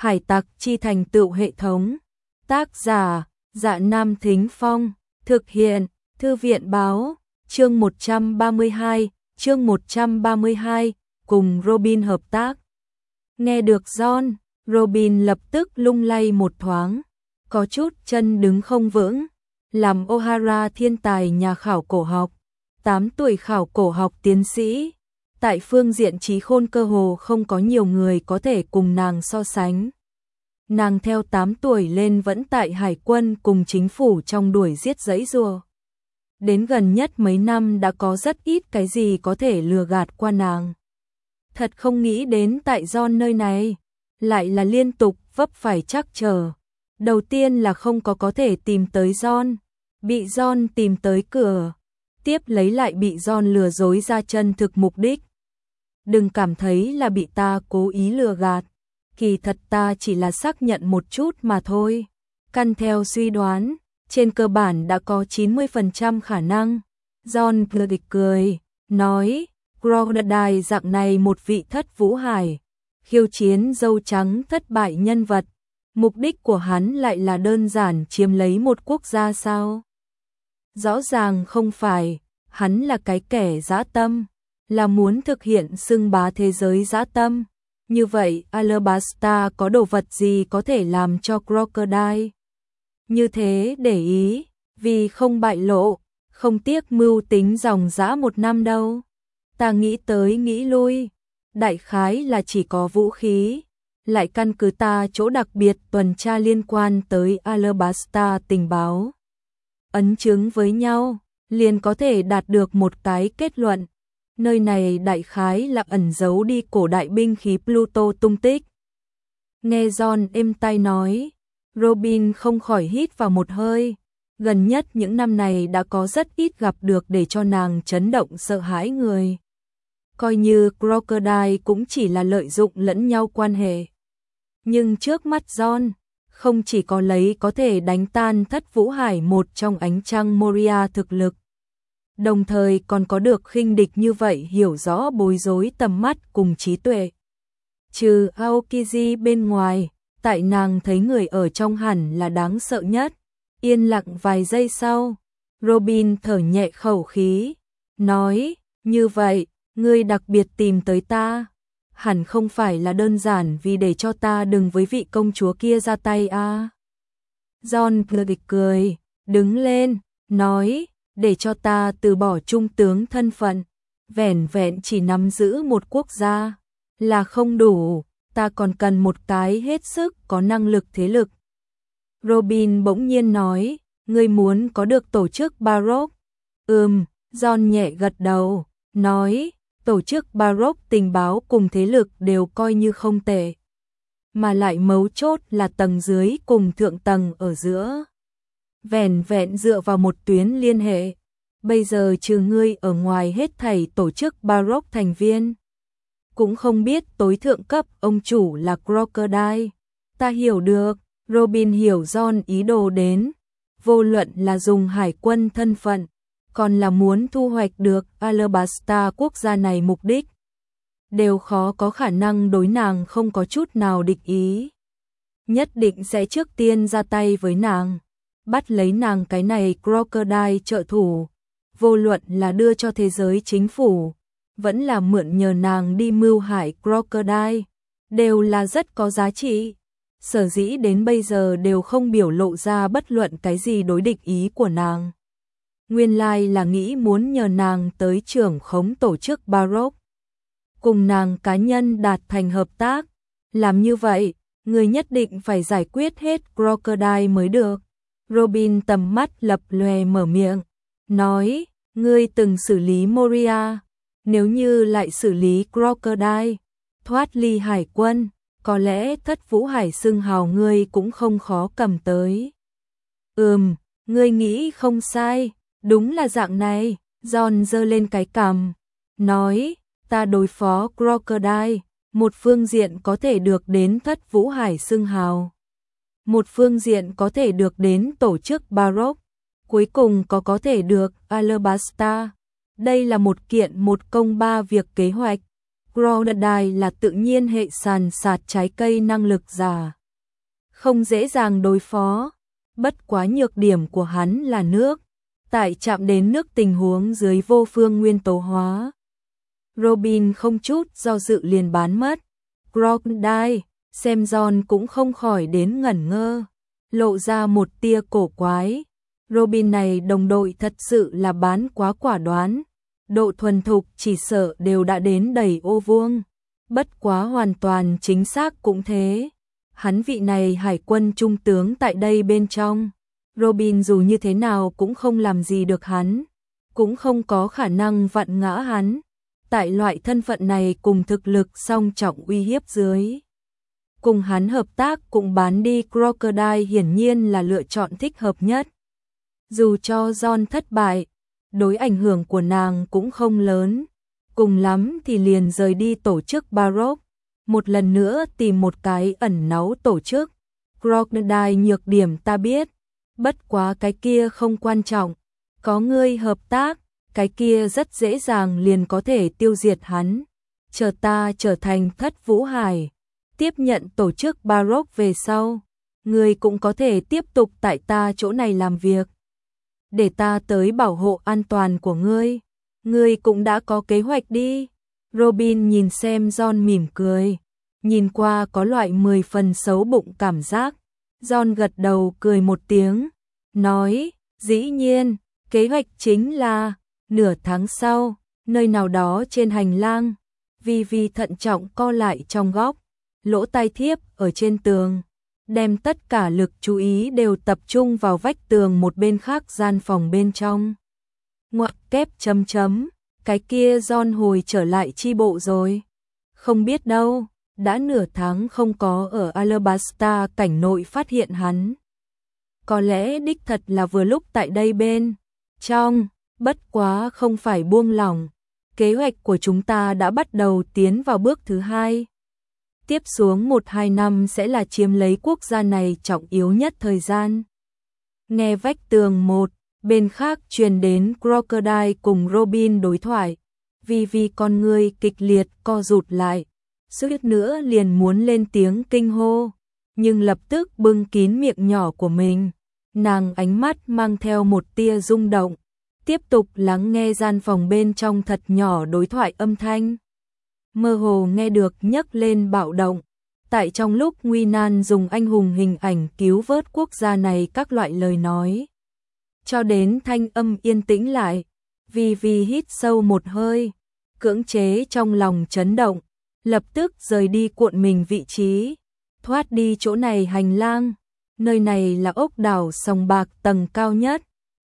Hải tặc chi thành tựu hệ thống. Tác giả, Dạ Nam Thính Phong. Thực hiện, Thư viện báo. Chương 132, cùng Robin hợp tác. Nghe được John, Robin lập tức lung lay một thoáng, có chút chân đứng không vững. Làm O'Hara thiên tài nhà khảo cổ học, 8 tuổi khảo cổ học tiến sĩ, tại phương diện trí khôn cơ hồ không có nhiều người có thể cùng nàng so sánh. Nàng theo 8 tuổi lên vẫn tại hải quân cùng chính phủ trong đuổi giết giãy giụa. Đến gần nhất mấy năm đã có rất ít cái gì có thể lừa gạt qua nàng. Thật không nghĩ đến tại John nơi này, lại là liên tục vấp phải trắc trở. Đầu tiên là không có thể tìm tới John, bị John tìm tới cửa, tiếp lấy lại bị John lừa dối ra chân thực mục đích. Đừng cảm thấy là bị ta cố ý lừa gạt, kỳ thật ta chỉ là xác nhận một chút mà thôi. Căn theo suy đoán, trên cơ bản đã có 90% khả năng. John cười, nói, Crocodile dạng này một vị thất vũ hải, khiêu chiến dâu trắng thất bại nhân vật, mục đích của hắn lại là đơn giản chiếm lấy một quốc gia sao? Rõ ràng không phải, hắn là cái kẻ dã tâm, là muốn thực hiện xưng bá thế giới dã tâm. Như vậy, Alabasta có đồ vật gì có thể làm cho Crocodile như thế để ý, vì không bại lộ, không tiếc mưu tính dòng dã 1 năm đâu. Ta nghĩ tới nghĩ lui, đại khái là chỉ có vũ khí, lại căn cứ ta chỗ đặc biệt tuần tra liên quan tới Alabasta tình báo ấn chứng với nhau, liền có thể đạt được một cái kết luận. Nơi này đại khái là ẩn giấu đi cổ đại binh khí Pluto tung tích. Nghe John êm tai nói, Robin không khỏi hít vào một hơi. Gần nhất những năm này đã có rất ít gặp được để cho nàng chấn động sợ hãi người. Coi như Crocodile cũng chỉ là lợi dụng lẫn nhau quan hệ. Nhưng trước mắt John, không chỉ có lấy có thể đánh tan thất vũ hải một trong ánh trăng Moria thực lực, đồng thời còn có được khinh địch như vậy hiểu rõ bối rối tầm mắt cùng trí tuệ. Trừ Aokiji bên ngoài, tại nàng thấy người ở trong hẳn là đáng sợ nhất. Yên lặng vài giây sau, Robin thở nhẹ khẩu khí, nói, như vậy, ngươi đặc biệt tìm tới ta, hẳn không phải là đơn giản vì để cho ta đừng với vị công chúa kia ra tay à. John cười, đứng lên, nói, để cho ta từ bỏ trung tướng thân phận, vẻn vẹn chỉ nắm giữ một quốc gia là không đủ, ta còn cần một cái hết sức có năng lực thế lực. Robin bỗng nhiên nói, ngươi muốn có được tổ chức Baroque. John nhẹ gật đầu, nói, tổ chức Baroque tình báo cùng thế lực đều coi như không tệ, mà lại mấu chốt là tầng dưới cùng thượng tầng ở giữa. Vẻn vẹn dựa vào một tuyến liên hệ, bây giờ trừ ngươi ở ngoài hết thảy tổ chức Baroque thành viên, cũng không biết tối thượng cấp ông chủ là Crocodile. Ta hiểu được, Robin hiểu John ý đồ đến, vô luận là dùng hải quân thân phận, còn là muốn thu hoạch được Alabasta quốc gia này mục đích, đều khó có khả năng đối nàng không có chút nào địch ý. Nhất định sẽ trước tiên ra tay với nàng, bắt lấy nàng cái này Crocodile trợ thủ, vô luận là đưa cho thế giới chính phủ, vẫn là mượn nhờ nàng đi mưu hại Crocodile, đều là rất có giá trị. Sở dĩ đến bây giờ đều không biểu lộ ra bất luận cái gì đối địch ý của nàng. Nguyên lai là nghĩ muốn nhờ nàng tới trưởng khống tổ chức Baroque, cùng nàng cá nhân đạt thành hợp tác. Làm như vậy, người nhất định phải giải quyết hết Crocodile mới được. Robin tầm mắt lập lòe mở miệng, nói, ngươi từng xử lý Moria, nếu như lại xử lý Crocodile, thoát ly hải quân, có lẽ thất vũ hải xưng hào ngươi cũng không khó cầm tới. Ngươi nghĩ không sai, đúng là dạng này. John giơ lên cái cằm, nói, ta đối phó Crocodile, một phương diện có thể được đến thất vũ hải xưng hào, một phương diện có thể được đến tổ chức Baroque, cuối cùng có thể được Alabasta. Đây là một kiện một công ba việc kế hoạch, Crocodile là tự nhiên hệ sàn sạt trái cây năng lực giả. Không dễ dàng đối phó. Bất quá nhược điểm của hắn là nước. Tại chạm đến nước tình huống dưới vô phương nguyên tố hóa. Robin không chút do dự liền bán mất. Crocodile, xem John cũng không khỏi đến ngẩn ngơ. Lộ ra một tia cổ quái. Robin này đồng đội thật sự là bán quá quả đoán. Độ thuần thục chỉ sợ đều đã đến đầy ô vuông. Bất quá hoàn toàn chính xác cũng thế. Hắn vị này hải quân trung tướng tại đây bên trong. Robin dù như thế nào cũng không làm gì được hắn. Cũng không có khả năng vặn ngã hắn. Tại loại thân phận này cùng thực lực song trọng uy hiếp dưới. Cùng hắn hợp tác cùng bán đi Crocodile hiển nhiên là lựa chọn thích hợp nhất. Dù cho John thất bại, đối ảnh hưởng của nàng cũng không lớn. Cùng lắm thì liền rời đi tổ chức Baroque. Một lần nữa tìm một cái ẩn náu tổ chức. Crocodile nhược điểm ta biết. Bất quá cái kia không quan trọng. Có ngươi hợp tác, cái kia rất dễ dàng liền có thể tiêu diệt hắn. Chờ ta trở thành Thất Vũ Hải. Tiếp nhận tổ chức Baroque về sau. Ngươi cũng có thể tiếp tục tại ta chỗ này làm việc. Để ta tới bảo hộ an toàn của ngươi. Ngươi cũng đã có kế hoạch đi. Robin nhìn xem John mỉm cười. Nhìn qua có loại 10 phần xấu bụng cảm giác. John gật đầu cười một tiếng. Nói, dĩ nhiên, kế hoạch chính là nửa tháng sau, nơi nào đó trên hành lang. Vivi thận trọng co lại trong góc. Lỗ tai thiếp ở trên tường. Đem tất cả lực chú ý đều tập trung vào vách tường một bên khác gian phòng bên trong. Ngoặc kép chấm chấm. Cái kia John hồi trở lại chi bộ rồi. Không biết đâu, đã nửa tháng không có ở Alabasta cảnh nội phát hiện hắn. Có lẽ đích thật là vừa lúc tại đây bên trong, bất quá không phải buông lỏng. Kế hoạch của chúng ta đã bắt đầu tiến vào bước thứ 2. Tiếp xuống 1-2 năm sẽ là chiếm lấy quốc gia này trọng yếu nhất thời gian. Nghe vách tường một, bên khác truyền đến Crocodile cùng Robin đối thoại. Vì con người kịch liệt co rụt lại. Suýt nữa liền muốn lên tiếng kinh hô. Nhưng lập tức bưng kín miệng nhỏ của mình. Nàng ánh mắt mang theo một tia rung động. Tiếp tục lắng nghe gian phòng bên trong thật nhỏ đối thoại âm thanh. Mơ hồ nghe được nhấc lên bạo động. Tại trong lúc nguy nan dùng anh hùng hình ảnh cứu vớt quốc gia này các loại lời nói. Cho đến thanh âm yên tĩnh lại. Vì hít sâu một hơi. Cưỡng chế trong lòng chấn động. Lập tức rời đi cuộn mình vị trí. Thoát đi chỗ này hành lang. Nơi này là ốc đảo sòng bạc tầng cao nhất.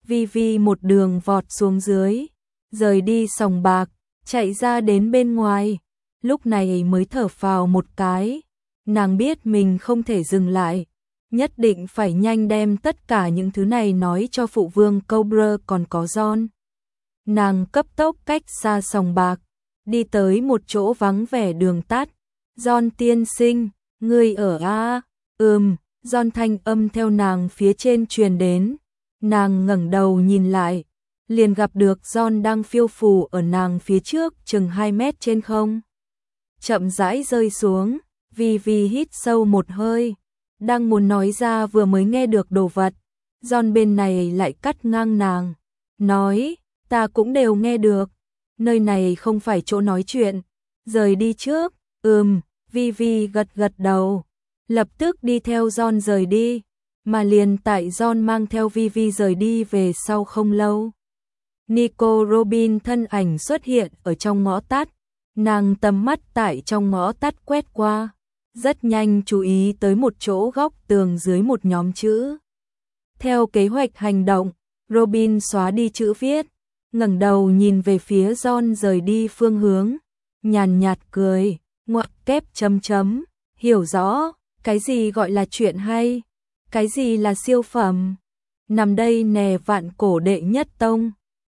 Vi một đường vọt xuống dưới. Rời đi sòng bạc. Chạy ra đến bên ngoài. Lúc này mới thở phào một cái. Nàng biết mình không thể dừng lại. Nhất định phải nhanh đem tất cả những thứ này nói cho phụ vương Cobra còn có John. Nàng cấp tốc cách xa sòng bạc. Đi tới một chỗ vắng vẻ đường tắt. John tiên sinh, ngươi ở a? John thanh âm theo nàng phía trên truyền đến. Nàng ngẩng đầu nhìn lại. Liền gặp được John đang phiêu phù ở nàng phía trước chừng 2 mét trên không. Chậm rãi rơi xuống. Vi hít sâu một hơi. Đang muốn nói ra vừa mới nghe được đồ vật. John bên này lại cắt ngang nàng. Nói, ta cũng đều nghe được. Nơi này không phải chỗ nói chuyện. Rời đi trước. Vi gật đầu. Lập tức đi theo John rời đi. Mà liền tại John mang theo Vi rời đi về sau không lâu. Nico Robin thân ảnh xuất hiện ở trong ngõ tắt. Nàng tầm mắt tại trong ngõ tắt quét qua. Rất nhanh chú ý tới một chỗ góc tường dưới một nhóm chữ. Theo kế hoạch hành động, Robin xóa đi chữ viết. Ngẩng đầu nhìn về phía John rời đi phương hướng. Nhàn nhạt cười. Ngoặc kép chấm chấm. Hiểu rõ. Cái gì gọi là chuyện hay? Cái gì là siêu phẩm? Nằm đây nè vạn cổ đệ nhất tông.